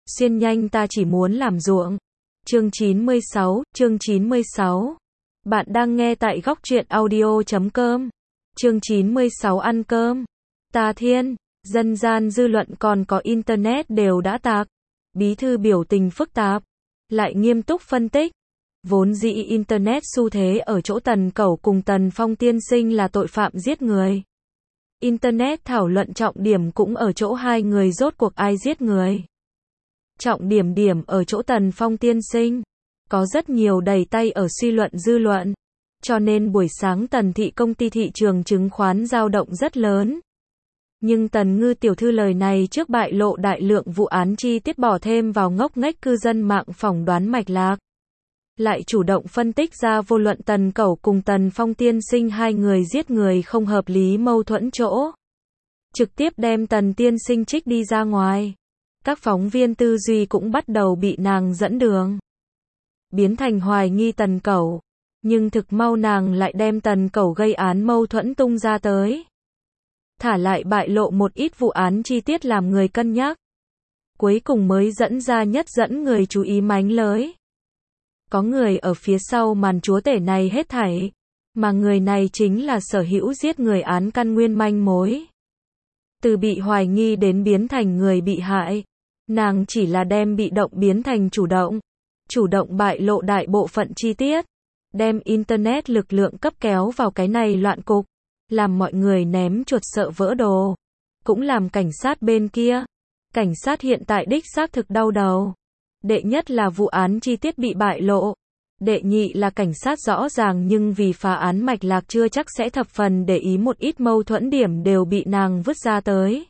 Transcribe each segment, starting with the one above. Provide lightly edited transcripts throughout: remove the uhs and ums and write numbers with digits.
Xuyên nhanh ta chỉ muốn làm ruộng. Chương 96. Bạn đang nghe tại góc truyện audio.com. Chương 96 ăn cơm. Ta thiên, dân gian dư luận còn có internet đều đã tạc. Bí thư biểu tình phức tạp, lại nghiêm túc phân tích. Vốn dĩ internet xu thế ở chỗ Tần Cẩu cùng Tần Phong tiên sinh là tội phạm giết người. Internet thảo luận trọng điểm cũng ở chỗ hai người rốt cuộc ai giết người. Trọng điểm ở chỗ Tần Phong tiên sinh. Có rất nhiều đầy tay ở suy luận dư luận. Cho nên buổi sáng Tần thị công ty thị trường chứng khoán dao động rất lớn. Nhưng Tần Ngư tiểu thư lời này trước bại lộ đại lượng vụ án chi tiết bỏ thêm vào ngốc nghếch cư dân mạng phỏng đoán mạch lạc. Lại chủ động phân tích ra vô luận Tần Cẩu cùng Tần Phong tiên sinh hai người giết người không hợp lý mâu thuẫn chỗ. Trực tiếp đem Tần tiên sinh trích đi ra ngoài. Các phóng viên tư duy cũng bắt đầu bị nàng dẫn đường. Biến thành hoài nghi Tần Cẩu. Nhưng thực mau nàng lại đem Tần Cẩu gây án mâu thuẫn tung ra tới. Thả lại bại lộ một ít vụ án chi tiết làm người cân nhắc. Cuối cùng mới dẫn ra nhất dẫn người chú ý mánh lới. Có người ở phía sau màn chúa tể này hết thảy. Mà người này chính là sở hữu giết người án căn nguyên manh mối. Từ bị hoài nghi đến biến thành người bị hại. Nàng chỉ là đem bị động biến thành chủ động. Chủ động bại lộ đại bộ phận chi tiết. Đem internet lực lượng cấp kéo vào cái này loạn cục. Làm mọi người ném chuột sợ vỡ đồ. Cũng làm cảnh sát bên kia. Cảnh sát hiện tại đích xác thực đau đầu. Đệ nhất là vụ án chi tiết bị bại lộ. Đệ nhị là cảnh sát rõ ràng nhưng vì phá án mạch lạc chưa chắc sẽ thập phần để ý một ít mâu thuẫn điểm đều bị nàng vứt ra tới.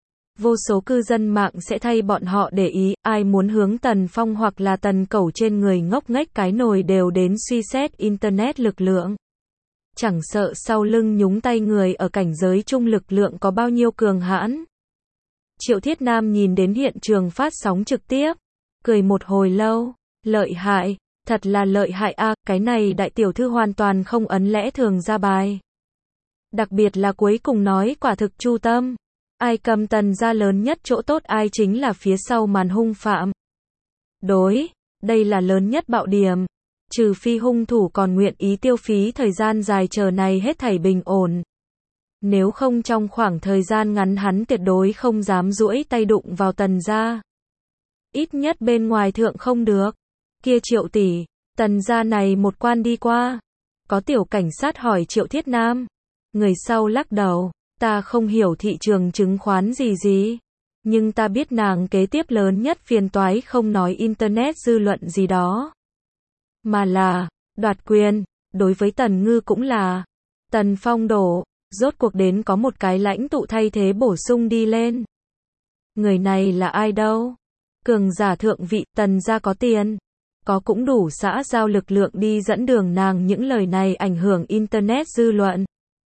Vô số cư dân mạng sẽ thay bọn họ để ý, ai muốn hướng Tần Phong hoặc là Tần Cẩu trên người ngốc nghếch cái nồi đều đến suy xét internet lực lượng. Chẳng sợ sau lưng nhúng tay người ở cảnh giới chung lực lượng có bao nhiêu cường hãn. Triệu Thiết Nam nhìn đến hiện trường phát sóng trực tiếp. Cười một hồi lâu. Lợi hại. Thật là lợi hại a, cái này đại tiểu thư hoàn toàn không ấn lẽ thường ra bài. Đặc biệt là cuối cùng nói quả thực chu tâm. Ai cầm Tần ra lớn nhất chỗ tốt ai chính là phía sau màn hung phạm. Đối. Đây là lớn nhất bạo điểm. Trừ phi hung thủ còn nguyện ý tiêu phí thời gian dài chờ này hết thảy bình ổn. Nếu không trong khoảng thời gian ngắn hắn tuyệt đối không dám duỗi tay đụng vào Tần gia. Ít nhất bên ngoài thượng không được. Kia Triệu tỷ, Tần gia này một quan đi qua. Có tiểu cảnh sát hỏi Triệu Thiết Nam. Người sau lắc đầu, ta không hiểu thị trường chứng khoán gì. Nhưng ta biết nàng kế tiếp lớn nhất phiền toái không nói internet dư luận gì đó. Mà là, đoạt quyền, đối với Tần Ngư cũng là. Tần Phong đổ, rốt cuộc đến có một cái lãnh tụ thay thế bổ sung đi lên. Người này là ai đâu? Cường giả thượng vị, Tần gia có tiền. Có cũng đủ xã giao lực lượng đi dẫn đường nàng những lời này ảnh hưởng internet dư luận.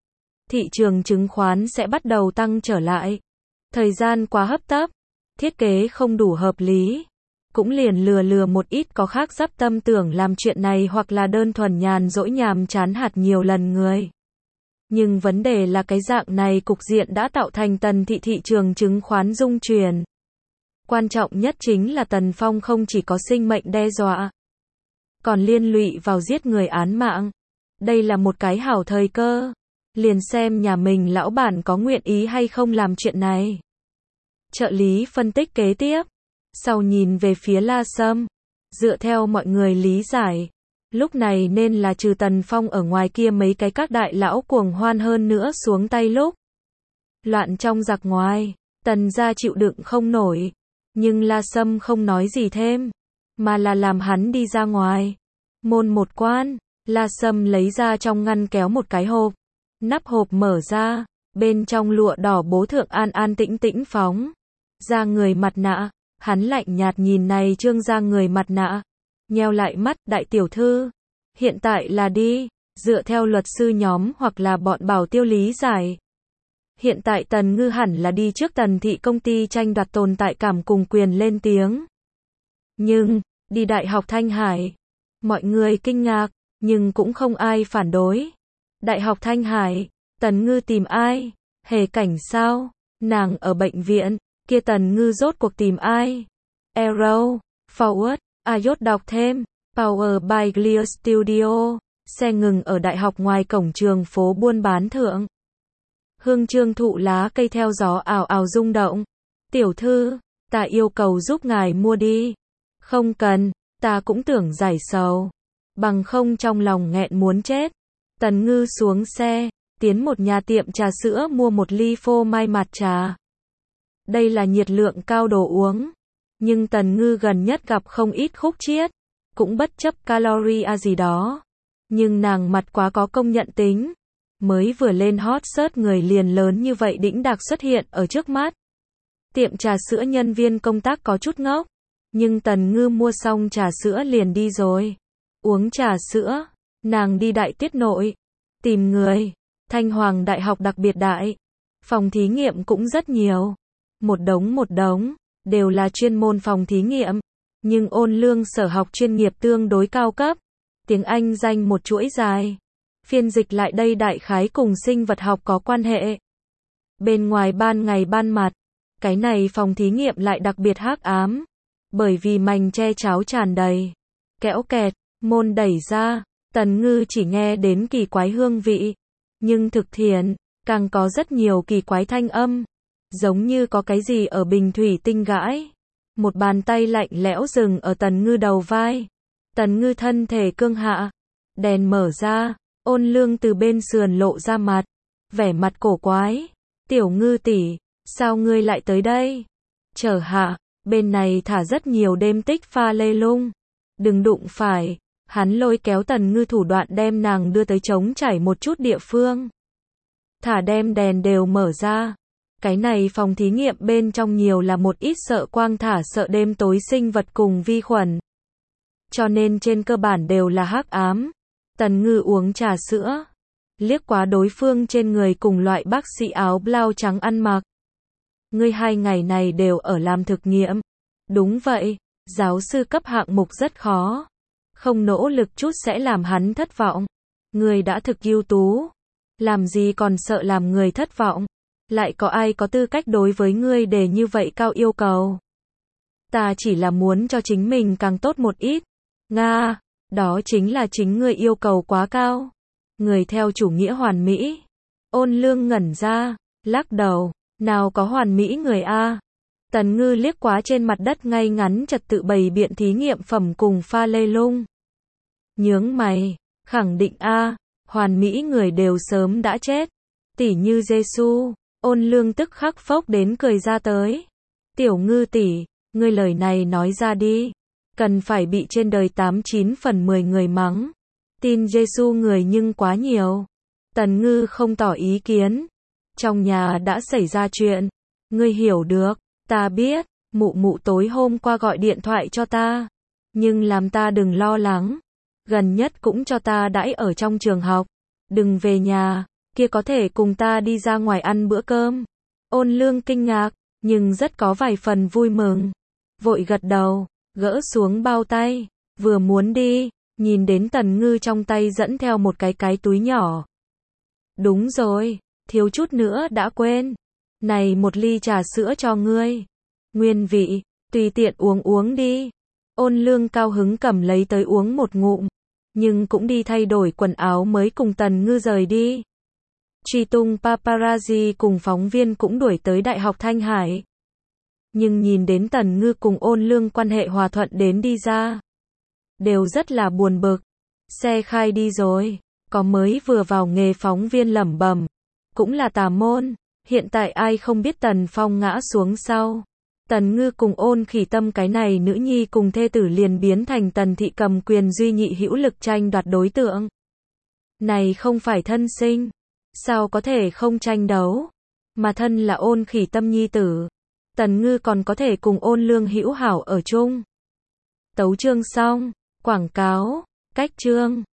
Thị trường chứng khoán sẽ bắt đầu tăng trở lại. Thời gian quá hấp tấp. Thiết kế không đủ hợp lý. Cũng liền lừa một ít có khác dắp tâm tưởng làm chuyện này hoặc là đơn thuần nhàn dỗi nhàm chán hạt nhiều lần người. Nhưng vấn đề là cái dạng này cục diện đã tạo thành Tần thị thị trường chứng khoán rung chuyển. Quan trọng nhất chính là Tần Phong không chỉ có sinh mệnh đe dọa, còn liên lụy vào giết người án mạng. Đây là một cái hảo thời cơ. Liền xem nhà mình lão bản có nguyện ý hay không làm chuyện này. Trợ lý phân tích kế tiếp. Sau nhìn về phía La Sâm. Dựa theo mọi người lý giải. Lúc này nên là trừ Tần Phong ở ngoài kia mấy cái các đại lão cuồng hoan hơn nữa xuống tay lúc. Loạn trong giặc ngoài. Tần gia chịu đựng không nổi. Nhưng La Sâm không nói gì thêm. Mà là làm hắn đi ra ngoài. Môn một quan. La Sâm lấy ra trong ngăn kéo một cái hộp. Nắp hộp mở ra. Bên trong lụa đỏ bố thượng an an tĩnh tĩnh phóng. Ra người mặt nạ. Hắn lạnh nhạt nhìn này trương ra người mặt nạ. Nheo lại mắt, đại tiểu thư. Hiện tại là đi. Dựa theo luật sư nhóm hoặc là bọn bảo tiêu lý giải. Hiện tại Tần Ngư hẳn là đi trước Tần thị công ty tranh đoạt tồn tại cảm cùng quyền lên tiếng. Nhưng, đi Đại học Thanh Hải. Mọi người kinh ngạc, nhưng cũng không ai phản đối. Đại học Thanh Hải, Tần Ngư tìm ai? Hề Cảnh sao? Nàng ở bệnh viện, kia Tần Ngư rốt cuộc tìm ai? Arrow, Forward, iOS đọc thêm, Power by Clear Studio, xe ngừng ở đại học ngoài cổng trường phố buôn bán Thượng. Hương Trương thụ lá cây theo gió ào ào rung động. Tiểu thư, ta yêu cầu giúp ngài mua đi. Không cần, ta cũng tưởng giải sầu. Bằng không trong lòng nghẹn muốn chết. Tần Ngư xuống xe, tiến một nhà tiệm trà sữa mua một ly phô mai mặt trà. Đây là nhiệt lượng cao đồ uống. Nhưng Tần Ngư gần nhất gặp không ít khúc chiết. Cũng bất chấp calorie gì đó. Nhưng nàng mặt quá có công nhận tính. Mới vừa lên hot search người liền lớn như vậy đĩnh đạc xuất hiện ở trước mắt. Tiệm trà sữa nhân viên công tác có chút ngốc. Nhưng Tần Ngư mua xong trà sữa liền đi rồi. Uống trà sữa, nàng đi Đại Tiết Nội. Tìm người. Thanh Hoàng Đại học đặc biệt đại. Phòng thí nghiệm cũng rất nhiều. Một đống, đều là chuyên môn phòng thí nghiệm. Nhưng ôn lương sở học chuyên nghiệp tương đối cao cấp. Tiếng Anh danh một chuỗi dài. Phiên dịch lại đây đại khái cùng sinh vật học có quan hệ. Bên ngoài ban ngày ban mặt, cái này phòng thí nghiệm lại đặc biệt hắc ám. Bởi vì mành che cháo tràn đầy. Kẽo kẹt, môn đẩy ra, Tần Ngư chỉ nghe đến kỳ quái hương vị. Nhưng thực thiện, càng có rất nhiều kỳ quái thanh âm. Giống như có cái gì ở bình thủy tinh gãi. Một bàn tay lạnh lẽo dừng ở Tần Ngư đầu vai. Tần Ngư thân thể cương hạ. Đèn mở ra, ôn lương từ bên sườn lộ ra mặt. Vẻ mặt cổ quái. Tiểu Ngư tỷ, sao ngươi lại tới đây? Chờ hạ, bên này thả rất nhiều đêm tích pha lê lung. Đừng đụng phải. Hắn lôi kéo Tần Ngư thủ đoạn đem nàng đưa tới trống trải một chút địa phương. Thả đem đèn đều mở ra. Cái này phòng thí nghiệm bên trong nhiều là một ít sợ quang thả sợ đêm tối sinh vật cùng vi khuẩn. Cho nên trên cơ bản đều là hắc ám. Tần Ngư uống trà sữa. Liếc qua đối phương trên người cùng loại bác sĩ áo blau trắng ăn mặc. Ngươi 2 ngày này đều ở làm thực nghiệm. Đúng vậy, giáo sư cấp hạng mục rất khó. Không nỗ lực chút sẽ làm hắn thất vọng. Ngươi đã thực ưu tú. Làm gì còn sợ làm người thất vọng. Lại có ai có tư cách đối với ngươi để như vậy cao yêu cầu. Ta chỉ là muốn cho chính mình càng tốt một ít. Nga, đó chính là chính ngươi yêu cầu quá cao. Người theo chủ nghĩa hoàn mỹ. Ôn lương ngẩn ra, lắc đầu, nào có hoàn mỹ người a. Tần Ngư liếc quá trên mặt đất ngay ngắn trật tự bày biện thí nghiệm phẩm cùng pha lê lung. Nhướng mày, khẳng định a, hoàn mỹ người đều sớm đã chết. Tỉ như Giêsu. Ôn lương tức khắc phốc đến cười ra tới. Tiểu Ngư tỷ, ngươi lời này nói ra đi. Cần phải bị trên đời 89 phần 10 người mắng. Tin Giêsu người nhưng quá nhiều. Tần Ngư không tỏ ý kiến. Trong nhà đã xảy ra chuyện. Ngươi hiểu được, ta biết, mụ tối hôm qua gọi điện thoại cho ta. Nhưng làm ta đừng lo lắng. Gần nhất cũng cho ta đãi ở trong trường học. Đừng về nhà, kia có thể cùng ta đi ra ngoài ăn bữa cơm. Ôn lương kinh ngạc, nhưng rất có vài phần vui mừng. Vội gật đầu, gỡ xuống bao tay, vừa muốn đi, nhìn đến Tần Ngư trong tay dẫn theo một cái túi nhỏ. Đúng rồi, thiếu chút nữa đã quên. Này một ly trà sữa cho ngươi. Nguyên vị, tùy tiện uống đi. Ôn lương cao hứng cầm lấy tới uống một ngụm. Nhưng cũng đi thay đổi quần áo mới cùng Tần Ngư rời đi. Truy tung paparazzi cùng phóng viên cũng đuổi tới Đại học Thanh Hải. Nhưng nhìn đến Tần Ngư cùng ôn lương quan hệ hòa thuận đến đi ra. Đều rất là buồn bực. Xe khai đi rồi. Có mới vừa vào nghề phóng viên lẩm bẩm. Cũng là tà môn. Hiện tại ai không biết Tần Phong ngã xuống sau. Tần Ngư cùng Ôn Khỉ Tâm cái này nữ nhi cùng thê tử liền biến thành Tần thị cầm quyền duy nhị hữu lực tranh đoạt đối tượng. Này không phải thân sinh. Sao có thể không tranh đấu? Mà thân là Ôn Khỉ Tâm nhi tử. Tần Ngư còn có thể cùng ôn lương hữu hảo ở chung. Tấu chương xong. Quảng cáo. Cách chương.